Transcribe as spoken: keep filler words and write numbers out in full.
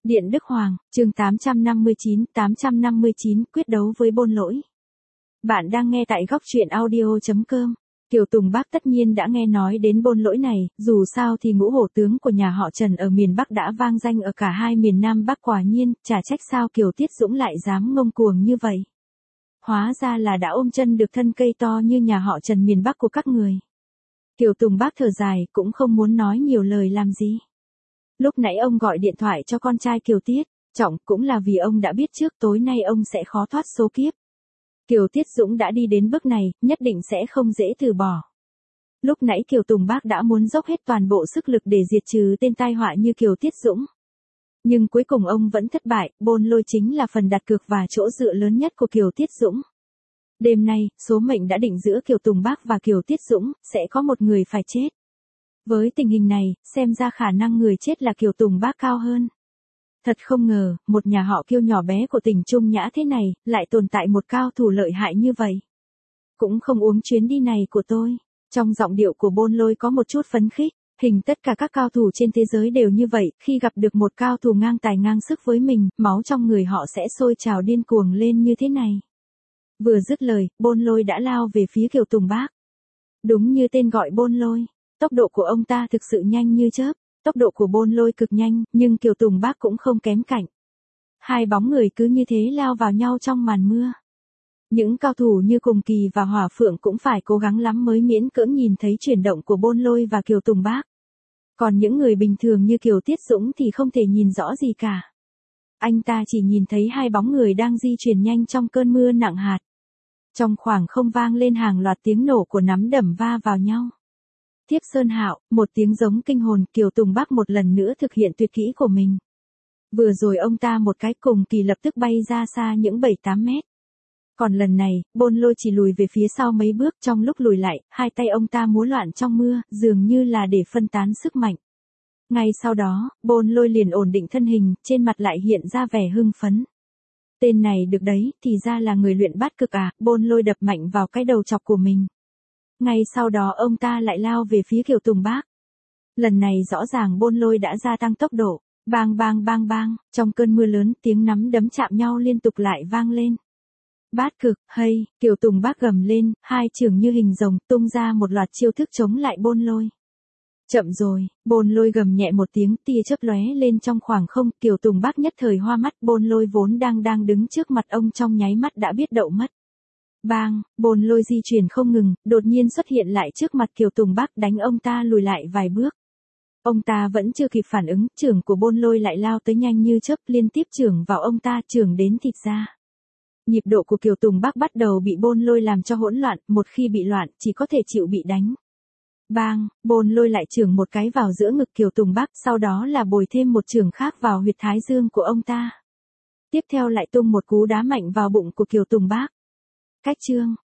Điện Đức Hoàng, chương tám trăm năm mươi chín, tám trăm năm mươi chín, quyết đấu với Bôn Lỗi. Bạn đang nghe tại góc truyện audio chấm com. Kiều Tùng Bác tất nhiên đã nghe nói đến Bôn Lỗi này, dù sao thì ngũ hổ tướng của nhà họ Trần ở miền Bắc đã vang danh ở cả hai miền Nam Bắc, quả nhiên, chả trách sao Kiều Tiết Dũng lại dám ngông cuồng như vậy. Hóa ra là đã ôm chân được thân cây to như nhà họ Trần miền Bắc của các người. Kiều Tùng Bác thở dài, cũng không muốn nói nhiều lời làm gì. Lúc nãy ông gọi điện thoại cho con trai Kiều Tiết Trọng cũng là vì ông đã biết trước tối nay ông sẽ khó thoát số kiếp. Kiều Tiết Dũng đã đi đến bước này, nhất định sẽ không dễ từ bỏ. Lúc nãy Kiều Tùng Bác đã muốn dốc hết toàn bộ sức lực để diệt trừ tên tai họa như Kiều Tiết Dũng. Nhưng cuối cùng ông vẫn thất bại, Bôn Lôi chính là phần đặt cược và chỗ dựa lớn nhất của Kiều Tiết Dũng. Đêm nay, số mệnh đã định giữa Kiều Tùng Bác và Kiều Tiết Dũng, sẽ có một người phải chết. Với tình hình này, xem ra khả năng người chết là Kiều Tùng Bác cao hơn. Thật không ngờ, một nhà họ Kiêu nhỏ bé của tỉnh Trung Nhã thế này, lại tồn tại một cao thủ lợi hại như vậy. Cũng không uống chuyến đi này của tôi. Trong giọng điệu của Bôn Lôi có một chút phấn khích, hình tất cả các cao thủ trên thế giới đều như vậy, khi gặp được một cao thủ ngang tài ngang sức với mình, máu trong người họ sẽ sôi trào điên cuồng lên như thế này. Vừa dứt lời, Bôn Lôi đã lao về phía Kiều Tùng Bác. Đúng như tên gọi Bôn Lôi. Tốc độ của ông ta thực sự nhanh như chớp, tốc độ của Bôn Lôi cực nhanh, nhưng Kiều Tùng Bác cũng không kém cạnh. Hai bóng người cứ như thế lao vào nhau trong màn mưa. Những cao thủ như Cùng Kỳ và Hỏa Phượng cũng phải cố gắng lắm mới miễn cưỡng nhìn thấy chuyển động của Bôn Lôi và Kiều Tùng Bác. Còn những người bình thường như Kiều Tiết Dũng thì không thể nhìn rõ gì cả. Anh ta chỉ nhìn thấy hai bóng người đang di chuyển nhanh trong cơn mưa nặng hạt. Trong khoảng không vang lên hàng loạt tiếng nổ của nắm đấm va vào nhau. Tiếp Sơn Hạo, một tiếng giống kinh hồn, Kiều Tùng Bác một lần nữa thực hiện tuyệt kỹ của mình. Vừa rồi ông ta một cái Cùng Kỳ lập tức bay ra xa những bảy tám mét. Còn lần này, Bôn Lôi chỉ lùi về phía sau mấy bước, trong lúc lùi lại, hai tay ông ta múa loạn trong mưa, dường như là để phân tán sức mạnh. Ngay sau đó, Bôn Lôi liền ổn định thân hình, trên mặt lại hiện ra vẻ hưng phấn. Tên này được đấy, thì ra là người luyện bát cực à, Bôn Lôi đập mạnh vào cái đầu chọc của mình. Ngay sau đó ông ta lại lao về phía Kiều Tùng Bác. Lần này rõ ràng Bôn Lôi đã gia tăng tốc độ. Bang bang bang bang, trong cơn mưa lớn tiếng nắm đấm chạm nhau liên tục lại vang lên. Bát cực, hay, Kiều Tùng Bác gầm lên, hai chưởng như hình rồng tung ra một loạt chiêu thức chống lại Bôn Lôi. Chậm rồi, Bôn Lôi gầm nhẹ một tiếng, tia chớp lóe lên trong khoảng không, Kiều Tùng Bác nhất thời hoa mắt, Bôn Lôi vốn đang đang đứng trước mặt ông trong nháy mắt đã biết đậu mất. Bang, Bôn Lôi di chuyển không ngừng, đột nhiên xuất hiện lại trước mặt Kiều Tùng Bác, đánh ông ta lùi lại vài bước. Ông ta vẫn chưa kịp phản ứng, chưởng của Bôn Lôi lại lao tới nhanh như chớp, liên tiếp chưởng vào ông ta, chưởng đến thịt ra. Nhịp độ của Kiều Tùng Bác bắt đầu bị Bôn Lôi làm cho hỗn loạn, một khi bị loạn, chỉ có thể chịu bị đánh. Bang, Bôn Lôi lại chưởng một cái vào giữa ngực Kiều Tùng Bác, sau đó là bồi thêm một chưởng khác vào huyệt thái dương của ông ta. Tiếp theo lại tung một cú đá mạnh vào bụng của Kiều Tùng Bác. Cách chương,